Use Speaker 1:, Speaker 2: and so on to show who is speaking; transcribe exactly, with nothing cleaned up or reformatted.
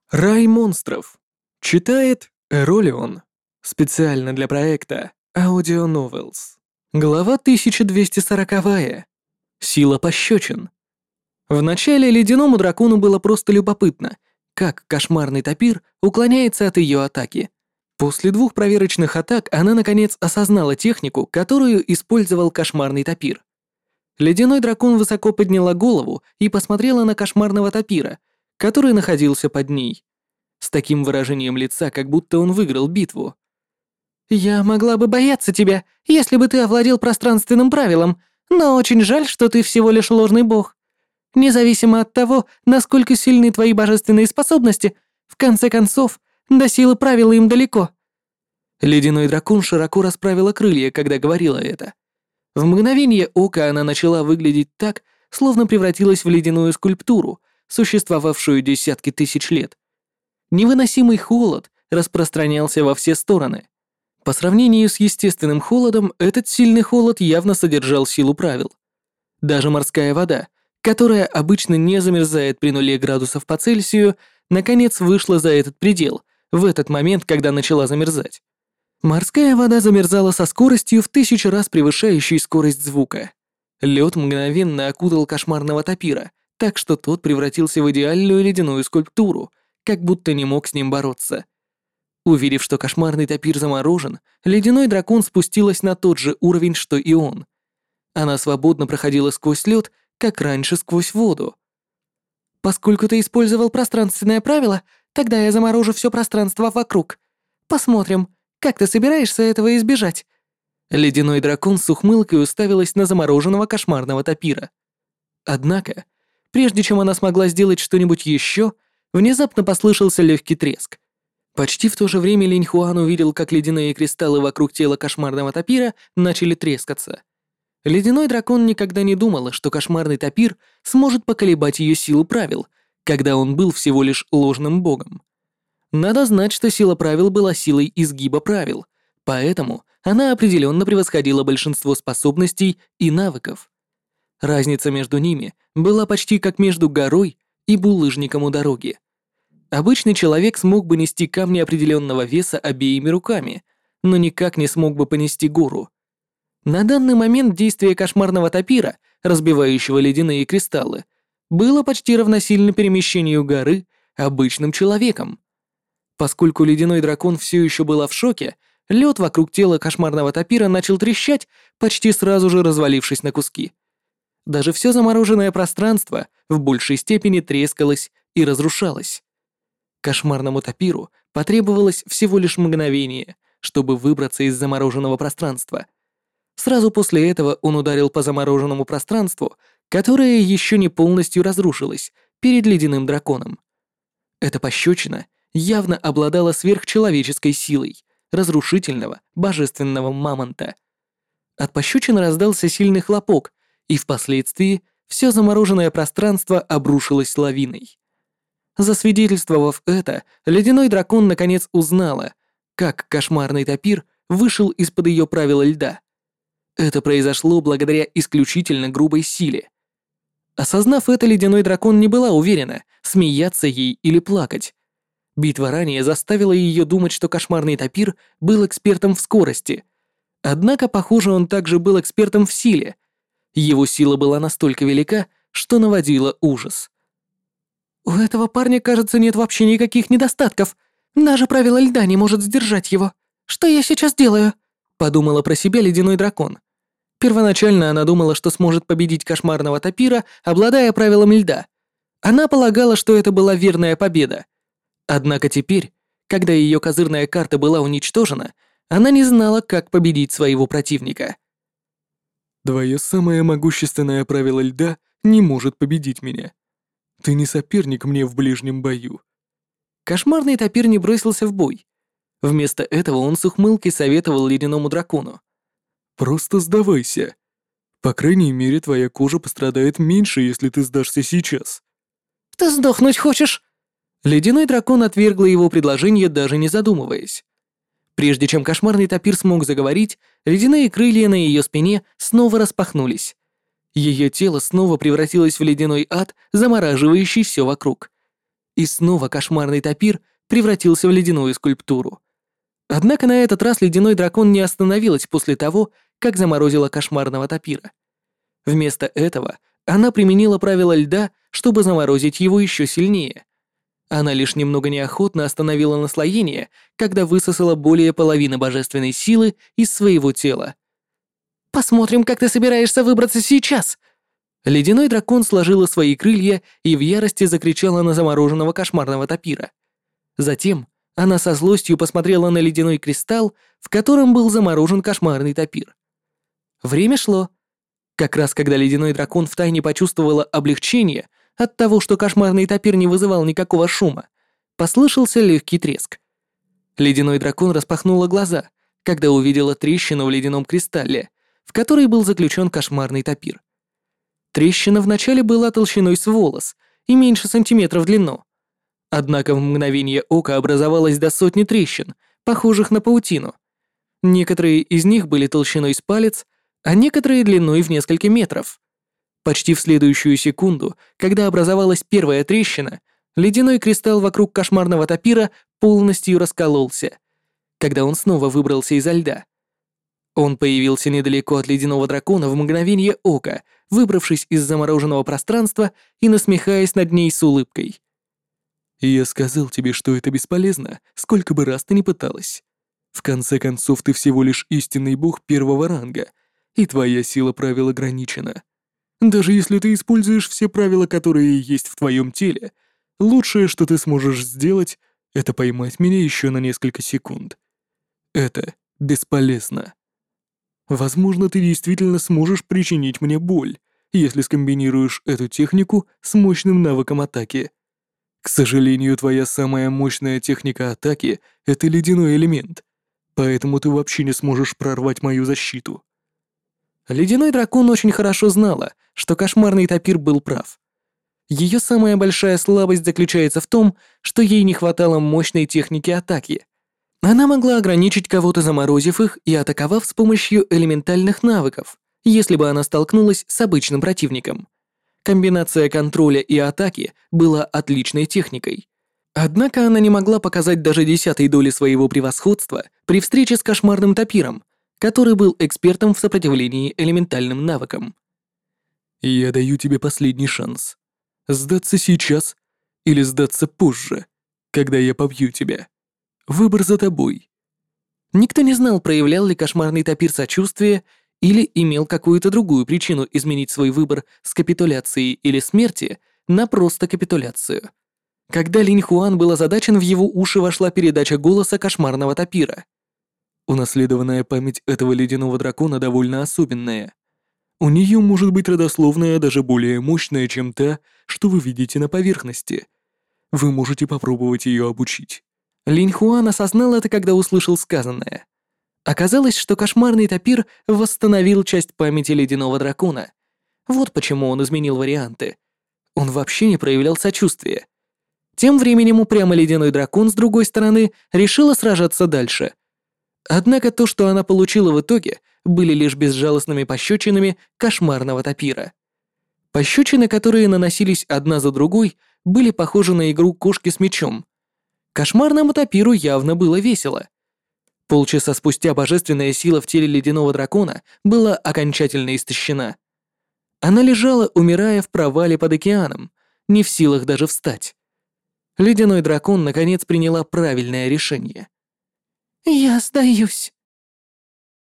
Speaker 1: Рай монстров. Читает Эролион. Специально для проекта Audio Novels. Глава тысяча двести сорок. Сила пощечин. Вначале ледяному дракону было просто любопытно, как кошмарный тапир уклоняется от ее атаки. После двух проверочных атак она наконец осознала технику, которую использовал кошмарный тапир. Ледяной дракон высоко подняла голову и посмотрела на кошмарного тапира, который находился под ней, с таким выражением лица, как будто он выиграл битву. «Я могла бы бояться тебя, если бы ты овладел пространственным правилом, но очень жаль, что ты всего лишь ложный бог. Независимо от того, насколько сильны твои божественные способности, в конце концов, до силы правила им далеко». Ледяной дракон широко расправила крылья, когда говорила это. В мгновение ока она начала выглядеть так, словно превратилась в ледяную скульптуру, существовавшую десятки тысяч лет. Невыносимый холод распространялся во все стороны. По сравнению с естественным холодом, этот сильный холод явно содержал силу правил. Даже морская вода, которая обычно не замерзает при нуле градусов по Цельсию, наконец вышла за этот предел, в этот момент, когда начала замерзать. Морская вода замерзала со скоростью в тысячу раз превышающей скорость звука. Лед мгновенно окутал кошмарного тапира, так что тот превратился в идеальную ледяную скульптуру, как будто не мог с ним бороться. Увидев, что кошмарный тапир заморожен, ледяной дракон спустилась на тот же уровень, что и он. Она свободно проходила сквозь лед, как раньше сквозь воду. «Поскольку ты использовал пространственное правило, тогда я заморожу все пространство вокруг. Посмотрим, как ты собираешься этого избежать?» Ледяной дракон с ухмылкой уставилась на замороженного кошмарного тапира. Однако, прежде чем она смогла сделать что-нибудь еще, внезапно послышался легкий треск. Почти в то же время Линь Хуан увидел, как ледяные кристаллы вокруг тела кошмарного тапира начали трескаться. Ледяной дракон никогда не думала, что кошмарный тапир сможет поколебать ее силу правил, когда он был всего лишь ложным богом. Надо знать, что сила правил была силой изгиба правил, поэтому она определенно превосходила большинство способностей и навыков. Разница между ними была почти как между горой и булыжником у дороги. Обычный человек смог бы нести камни определенного веса обеими руками, но никак не смог бы понести гору. На данный момент действие кошмарного тапира, разбивающего ледяные кристаллы, было почти равносильно перемещению горы обычным человеком. Поскольку ледяной дракон все еще была в шоке, лед вокруг тела кошмарного тапира начал трещать, почти сразу же развалившись на куски. Даже все замороженное пространство в большей степени трескалось и разрушалось. Кошмарному тапиру потребовалось всего лишь мгновение, чтобы выбраться из замороженного пространства. Сразу после этого он ударил по замороженному пространству, которое еще не полностью разрушилось, перед ледяным драконом. Эта пощечина явно обладала сверхчеловеческой силой разрушительного божественного мамонта. От пощечины раздался сильный хлопок, и впоследствии все замороженное пространство обрушилось лавиной. Засвидетельствовав это, ледяной дракон наконец узнала, как кошмарный тапир вышел из-под ее правила льда. Это произошло благодаря исключительно грубой силе. Осознав это, ледяной дракон не была уверена, смеяться ей или плакать. Битва ранее заставила ее думать, что кошмарный тапир был экспертом в скорости. Однако, похоже, он также был экспертом в силе. Его сила была настолько велика, что наводила ужас. «У этого парня, кажется, нет вообще никаких недостатков. Даже правило льда не может сдержать его. Что я сейчас делаю?» — подумала про себя ледяной дракон. Первоначально она думала, что сможет победить кошмарного тапира, обладая правилом льда. Она полагала, что это была верная победа. Однако теперь, когда ее козырная карта была уничтожена, она не знала, как победить своего противника.
Speaker 2: Твое самое могущественное правило льда не может победить меня. Ты не соперник мне в ближнем бою.
Speaker 1: Кошмарный тапир не бросился в бой. Вместо этого он с ухмылкой советовал ледяному дракону.
Speaker 2: Просто сдавайся. По крайней мере, твоя кожа пострадает меньше, если ты сдашься сейчас.
Speaker 1: «Ты сдохнуть хочешь?» Ледяной дракон отвергла его предложение, даже не задумываясь. Прежде чем кошмарный тапир смог заговорить, ледяные крылья на ее спине снова распахнулись. Ее тело снова превратилось в ледяной ад, замораживающий все вокруг. И снова кошмарный тапир превратился в ледяную скульптуру. Однако на этот раз ледяной дракон не остановилась после того, как заморозила кошмарного тапира. Вместо этого она применила правило льда, чтобы заморозить его еще сильнее. Она лишь немного неохотно остановила наслоение, когда высосала более половины божественной силы из своего тела. «Посмотрим, как ты собираешься выбраться сейчас!» Ледяной дракон сложила свои крылья и в ярости закричала на замороженного кошмарного тапира. Затем она со злостью посмотрела на ледяной кристалл, в котором был заморожен кошмарный тапир. Время шло. Как раз когда ледяной дракон втайне почувствовала облегчение от того, что кошмарный тапир не вызывал никакого шума, послышался легкий треск. Ледяной дракон распахнула глаза, когда увидела трещину в ледяном кристалле, в которой был заключен кошмарный тапир. Трещина вначале была толщиной с волос и меньше сантиметра в длину. Однако в мгновение ока образовалось до сотни трещин, похожих на паутину. Некоторые из них были толщиной с палец, а некоторые длиной в несколько метров. Почти в следующую секунду, когда образовалась первая трещина, ледяной кристалл вокруг кошмарного тапира полностью раскололся, когда он снова выбрался изо льда. Он появился недалеко от ледяного дракона в мгновение ока, выбравшись из замороженного пространства и насмехаясь над ней с улыбкой.
Speaker 2: «Я сказал тебе, что это бесполезно, сколько бы раз ты ни пыталась. В конце концов, ты всего лишь истинный бог первого ранга, и твоя сила правил ограничена. Даже если ты используешь все правила, которые есть в твоем теле, лучшее, что ты сможешь сделать, это поймать меня еще на несколько секунд. Это бесполезно. Возможно, ты действительно сможешь причинить мне боль, если скомбинируешь эту технику с мощным навыком атаки. К сожалению, твоя самая мощная техника атаки — это ледяной элемент, поэтому ты вообще не сможешь прорвать мою защиту».
Speaker 1: Ледяной дракон очень хорошо знала, что кошмарный тапир был прав. Ее самая большая слабость заключается в том, что ей не хватало мощной техники атаки. Она могла ограничить кого-то, заморозив их и атаковав с помощью элементальных навыков, если бы она столкнулась с обычным противником. Комбинация контроля и атаки была отличной техникой. Однако она не могла показать даже десятой доли своего превосходства при встрече с кошмарным тапиром, который был экспертом в сопротивлении элементальным навыкам.
Speaker 2: «Я даю тебе последний шанс. Сдаться сейчас или сдаться позже, когда я побью тебя. Выбор за тобой».
Speaker 1: Никто не знал, проявлял ли кошмарный тапир сочувствие или имел какую-то другую причину изменить свой выбор с капитуляции или смерти на просто капитуляцию. Когда Линь Хуан был озадачен, в его уши вошла передача голоса кошмарного тапира.
Speaker 2: Унаследованная память этого ледяного дракона довольно особенная. У нее может быть родословная даже более мощная, чем та, что вы видите на поверхности. Вы можете попробовать ее обучить.
Speaker 1: Линь Хуан осознал это, когда услышал сказанное. Оказалось, что кошмарный тапир восстановил часть памяти ледяного дракона. Вот почему он изменил варианты. Он вообще не проявлял сочувствия. Тем временем упрямый ледяной дракон, с другой стороны, решила сражаться дальше. Однако то, что она получила в итоге, были лишь безжалостными пощечинами кошмарного тапира. Пощечины, которые наносились одна за другой, были похожи на игру кошки с мячом. Кошмарному тапиру явно было весело. Полчаса спустя божественная сила в теле ледяного дракона была окончательно истощена. Она лежала, умирая в провале под океаном, не в силах даже встать. Ледяной дракон наконец приняла правильное решение. «Я сдаюсь».